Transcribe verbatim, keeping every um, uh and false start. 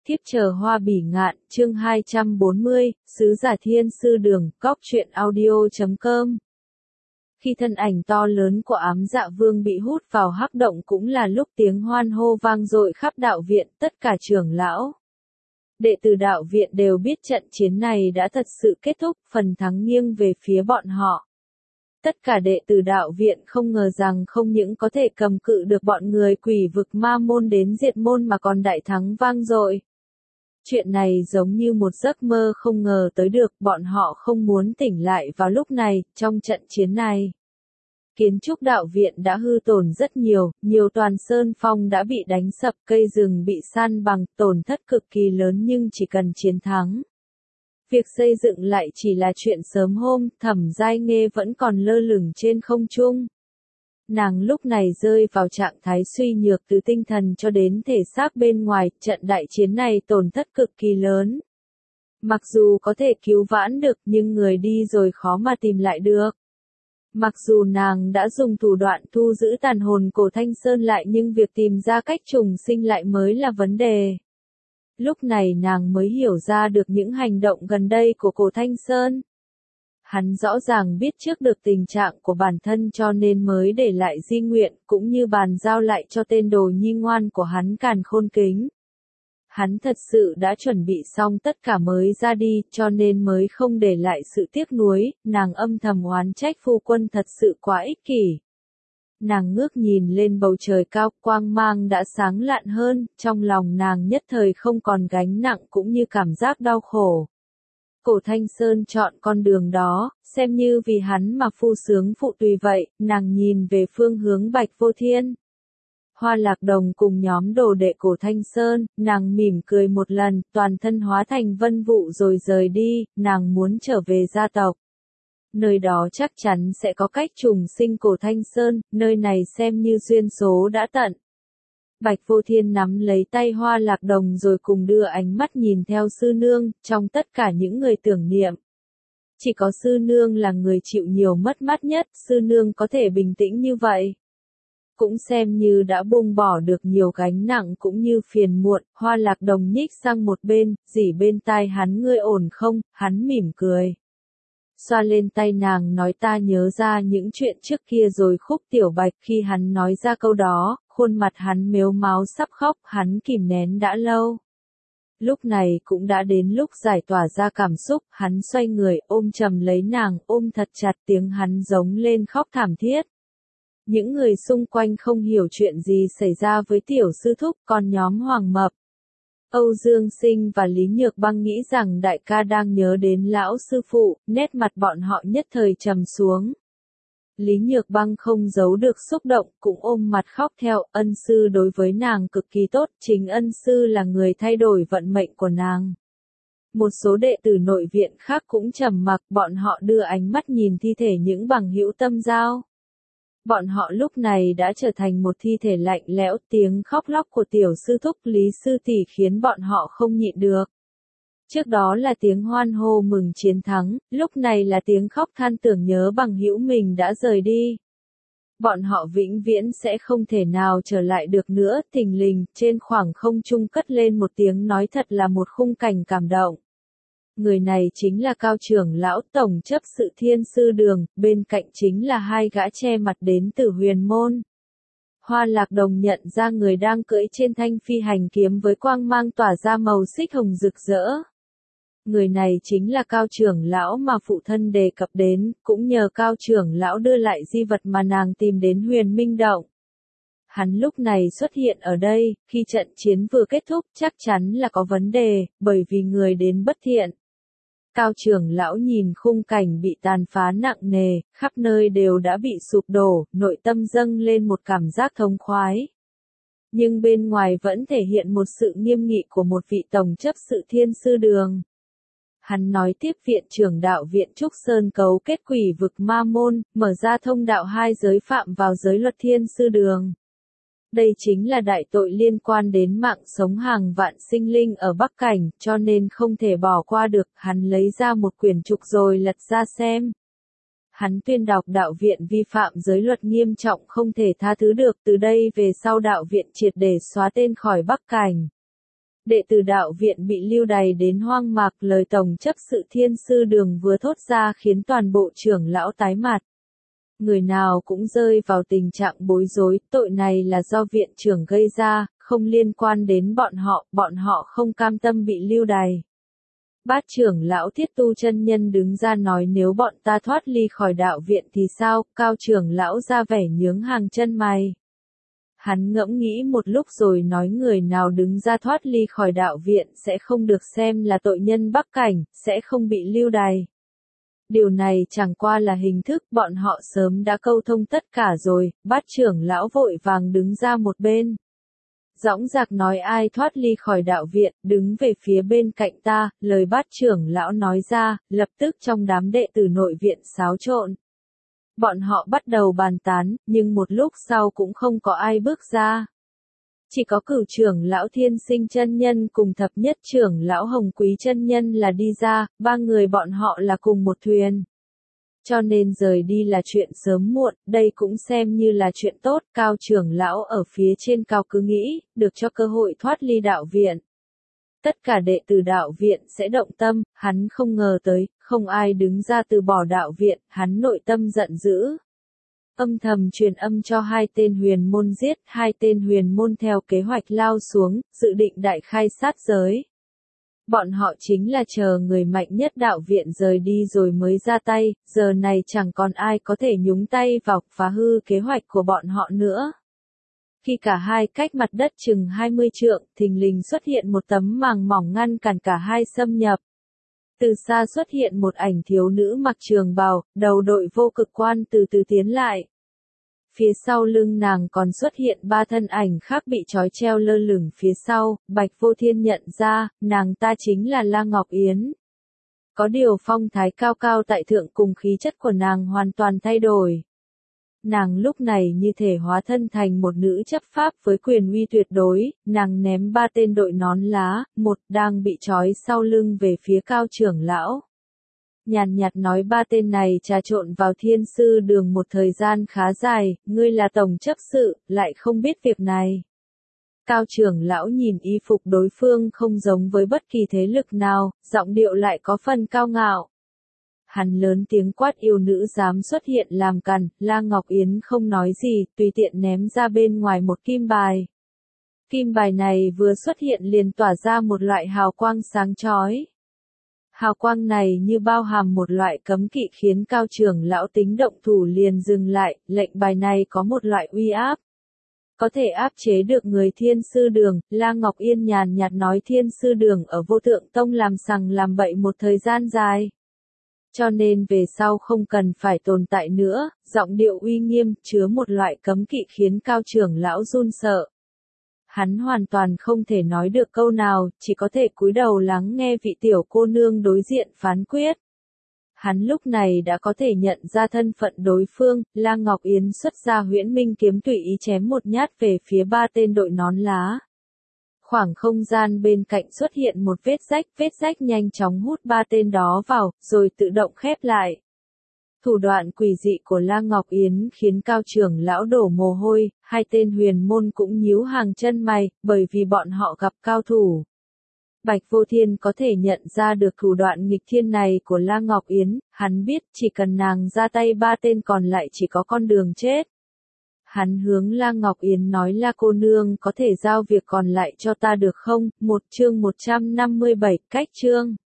Thiếp chờ hoa bỉ ngạn, chương hai trăm bốn mươi, Sứ giả thiên sư đường, góc truyện audio chấm com. Khi thân ảnh to lớn của ám dạ vương bị hút vào hắc động cũng là lúc tiếng hoan hô vang dội khắp đạo viện, tất cả trưởng lão, đệ tử đạo viện đều biết trận chiến này đã thật sự kết thúc, phần thắng nghiêng về phía bọn họ. Tất cả đệ tử đạo viện không ngờ rằng không những có thể cầm cự được bọn người quỷ vực ma môn đến diệt môn mà còn đại thắng vang dội. Chuyện này giống như một giấc mơ không ngờ tới được, bọn họ không muốn tỉnh lại vào lúc này, trong trận chiến này. Kiến trúc đạo viện đã hư tổn rất nhiều, nhiều toàn sơn phong đã bị đánh sập, cây rừng bị san bằng, tổn thất cực kỳ lớn nhưng chỉ cần chiến thắng. Việc xây dựng lại chỉ là chuyện sớm hôm, Thẩm Giai Nghê vẫn còn lơ lửng trên không trung. Nàng lúc này rơi vào trạng thái suy nhược từ tinh thần cho đến thể xác bên ngoài, trận đại chiến này tổn thất cực kỳ lớn. Mặc dù có thể cứu vãn được nhưng người đi rồi khó mà tìm lại được. Mặc dù nàng đã dùng thủ đoạn thu giữ tàn hồn cổ Thanh Sơn lại nhưng việc tìm ra cách trùng sinh lại mới là vấn đề. Lúc này nàng mới hiểu ra được những hành động gần đây của cổ Thanh Sơn. Hắn rõ ràng biết trước được tình trạng của bản thân cho nên mới để lại di nguyện, cũng như bàn giao lại cho tên đồ nhi ngoan của hắn Càn Khôn Kính. Hắn thật sự đã chuẩn bị xong tất cả mới ra đi, cho nên mới không để lại sự tiếc nuối, nàng âm thầm oán trách phu quân thật sự quá ích kỷ. Nàng ngước nhìn lên bầu trời cao, quang mang đã sáng lạn hơn, trong lòng nàng nhất thời không còn gánh nặng cũng như cảm giác đau khổ. Cổ Thanh Sơn chọn con đường đó, xem như vì hắn mà phu sướng phụ tùy vậy, nàng nhìn về phương hướng Bạch Vô Thiên. Hoa Lạc Đồng cùng nhóm đồ đệ cổ Thanh Sơn, nàng mỉm cười một lần, toàn thân hóa thành vân vụ rồi rời đi, nàng muốn trở về gia tộc. Nơi đó chắc chắn sẽ có cách trùng sinh cổ Thanh Sơn, nơi này xem như duyên số đã tận. Bạch Vô Thiên nắm lấy tay Hoa Lạc Đồng rồi cùng đưa ánh mắt nhìn theo sư nương, trong tất cả những người tưởng niệm. Chỉ có sư nương là người chịu nhiều mất mát nhất, sư nương có thể bình tĩnh như vậy. Cũng xem như đã buông bỏ được nhiều gánh nặng cũng như phiền muộn, Hoa Lạc Đồng nhích sang một bên, rỉ bên tai hắn ngươi ổn không, hắn mỉm cười. Xoa lên tay nàng nói ta nhớ ra những chuyện trước kia rồi Khúc Tiểu Bạch khi hắn nói ra câu đó, khuôn mặt hắn mếu máo sắp khóc, hắn kìm nén đã lâu. Lúc này cũng đã đến lúc giải tỏa ra cảm xúc, hắn xoay người ôm chầm lấy nàng, ôm thật chặt tiếng hắn giống lên khóc thảm thiết. Những người xung quanh không hiểu chuyện gì xảy ra với tiểu sư thúc, còn nhóm Hoàng Mập, Âu Dương Sinh và Lý Nhược Băng nghĩ rằng đại ca đang nhớ đến lão sư phụ, nét mặt bọn họ nhất thời trầm xuống. Lý Nhược Băng không giấu được xúc động, cũng ôm mặt khóc theo, ân sư đối với nàng cực kỳ tốt, chính ân sư là người thay đổi vận mệnh của nàng. Một số đệ tử nội viện khác cũng trầm mặc, bọn họ đưa ánh mắt nhìn thi thể những bằng hữu tâm giao. Bọn họ lúc này đã trở thành một thi thể lạnh lẽo, tiếng khóc lóc của tiểu sư thúc Lý sư tỷ khiến bọn họ không nhịn được. Trước đó là tiếng hoan hô mừng chiến thắng, lúc này là tiếng khóc than tưởng nhớ bằng hữu mình đã rời đi. Bọn họ vĩnh viễn sẽ không thể nào trở lại được nữa, thình lình, trên khoảng không trung cất lên một tiếng nói thật là một khung cảnh cảm động. Người này chính là Cao trưởng lão tổng chấp sự Thiên Sư Đường, bên cạnh chính là hai gã che mặt đến từ Huyền Môn. Hoa Lạc Đồng nhận ra người đang cưỡi trên thanh phi hành kiếm với quang mang tỏa ra màu xích hồng rực rỡ. Người này chính là Cao trưởng lão mà phụ thân đề cập đến, cũng nhờ Cao trưởng lão đưa lại di vật mà nàng tìm đến Huyền Minh Động. Hắn lúc này xuất hiện ở đây, khi trận chiến vừa kết thúc chắc chắn là có vấn đề, bởi vì người đến bất thiện. Cao trưởng lão nhìn khung cảnh bị tàn phá nặng nề, khắp nơi đều đã bị sụp đổ, nội tâm dâng lên một cảm giác thống khoái. Nhưng bên ngoài vẫn thể hiện một sự nghiêm nghị của một vị tổng chấp sự Thiên Sư Đường. Hắn nói tiếp viện trưởng đạo viện Trúc Sơn cấu kết quỷ vực ma môn, mở ra thông đạo hai giới phạm vào giới luật Thiên Sư Đường. Đây chính là đại tội liên quan đến mạng sống hàng vạn sinh linh ở Bắc Cảnh, cho nên không thể bỏ qua được, hắn lấy ra một quyển trục rồi lật ra xem. Hắn tuyên đọc đạo viện vi phạm giới luật nghiêm trọng không thể tha thứ được, từ đây về sau đạo viện triệt để xóa tên khỏi Bắc Cảnh. Đệ tử đạo viện bị lưu đày đến hoang mạc, lời tổng chấp sự Thiên Sư Đường vừa thốt ra khiến toàn bộ trưởng lão tái mặt. Người nào cũng rơi vào tình trạng bối rối, tội này là do viện trưởng gây ra, không liên quan đến bọn họ, bọn họ không cam tâm bị lưu đày. Bát trưởng lão Thiết Tu chân nhân đứng ra nói nếu bọn ta thoát ly khỏi đạo viện thì sao, Cao trưởng lão ra vẻ nhướng hàng chân mày. Hắn ngẫm nghĩ một lúc rồi nói người nào đứng ra thoát ly khỏi đạo viện sẽ không được xem là tội nhân Bắc Cảnh, sẽ không bị lưu đày. Điều này chẳng qua là hình thức, bọn họ sớm đã câu thông tất cả rồi, bát trưởng lão vội vàng đứng ra một bên. Dõng dạc nói ai thoát ly khỏi đạo viện, đứng về phía bên cạnh ta, lời bát trưởng lão nói ra, lập tức trong đám đệ tử nội viện xáo trộn. Bọn họ bắt đầu bàn tán, nhưng một lúc sau cũng không có ai bước ra. Chỉ có cửu trưởng lão Thiên Sinh chân nhân cùng thập nhất trưởng lão Hồng Quý chân nhân là đi ra, ba người bọn họ là cùng một thuyền. Cho nên rời đi là chuyện sớm muộn, đây cũng xem như là chuyện tốt, Cao trưởng lão ở phía trên cao cứ nghĩ, được cho cơ hội thoát ly đạo viện. Tất cả đệ tử đạo viện sẽ động tâm, hắn không ngờ tới, không ai đứng ra từ bỏ đạo viện, hắn nội tâm giận dữ. Âm thầm truyền âm cho hai tên huyền môn giết, hai tên huyền môn theo kế hoạch lao xuống, dự định đại khai sát giới. Bọn họ chính là chờ người mạnh nhất đạo viện rời đi rồi mới ra tay, giờ này chẳng còn ai có thể nhúng tay vào, phá hư kế hoạch của bọn họ nữa. Khi cả hai cách mặt đất chừng hai mươi trượng, thình lình xuất hiện một tấm màng mỏng ngăn cản cả hai xâm nhập. Từ xa xuất hiện một ảnh thiếu nữ mặc trường bào, đầu đội vô cực quan từ từ tiến lại. Phía sau lưng nàng còn xuất hiện ba thân ảnh khác bị trói treo lơ lửng phía sau, Bạch Vô Thiên nhận ra, nàng ta chính là La Ngọc Yến. Có điều phong thái cao cao tại thượng cùng khí chất của nàng hoàn toàn thay đổi. Nàng lúc này như thể hóa thân thành một nữ chấp pháp với quyền uy tuyệt đối, nàng ném ba tên đội nón lá, một đang bị trói sau lưng về phía Cao trưởng lão. Nhàn nhạt nói ba tên này trà trộn vào Thiên Sư Đường một thời gian khá dài, ngươi là tổng chấp sự, lại không biết việc này. Cao trưởng lão nhìn y phục đối phương không giống với bất kỳ thế lực nào, giọng điệu lại có phần cao ngạo. Hắn lớn tiếng quát yêu nữ dám xuất hiện làm càn, La Ngọc Yến không nói gì, tùy tiện ném ra bên ngoài một kim bài. Kim bài này vừa xuất hiện liền tỏa ra một loại hào quang sáng chói. Hào quang này như bao hàm một loại cấm kỵ khiến Cao trưởng lão tính động thủ liền dừng lại, lệnh bài này có một loại uy áp. Có thể áp chế được người Thiên Sư Đường, La Ngọc Yên nhàn nhạt nói Thiên Sư Đường ở Vô Thượng Tông làm sằng làm bậy một thời gian dài. Cho nên về sau không cần phải tồn tại nữa, giọng điệu uy nghiêm, chứa một loại cấm kỵ khiến Cao trưởng lão run sợ. Hắn hoàn toàn không thể nói được câu nào, chỉ có thể cúi đầu lắng nghe vị tiểu cô nương đối diện phán quyết. Hắn lúc này đã có thể nhận ra thân phận đối phương, La Ngọc Yến xuất ra huyễn minh kiếm tùy ý chém một nhát về phía ba tên đội nón lá. Khoảng không gian bên cạnh xuất hiện một vết rách, vết rách nhanh chóng hút ba tên đó vào, rồi tự động khép lại. Thủ đoạn quỷ dị của La Ngọc Yến khiến Cao trưởng lão đổ mồ hôi, hai tên huyền môn cũng nhíu hàng chân mày, bởi vì bọn họ gặp cao thủ. Bạch Vô Thiên có thể nhận ra được thủ đoạn nghịch thiên này của La Ngọc Yến, hắn biết chỉ cần nàng ra tay ba tên còn lại chỉ có con đường chết. Hắn hướng La Ngọc Yến nói La cô nương có thể giao việc còn lại cho ta được không? Một chương một trăm năm mươi bảy, cách chương.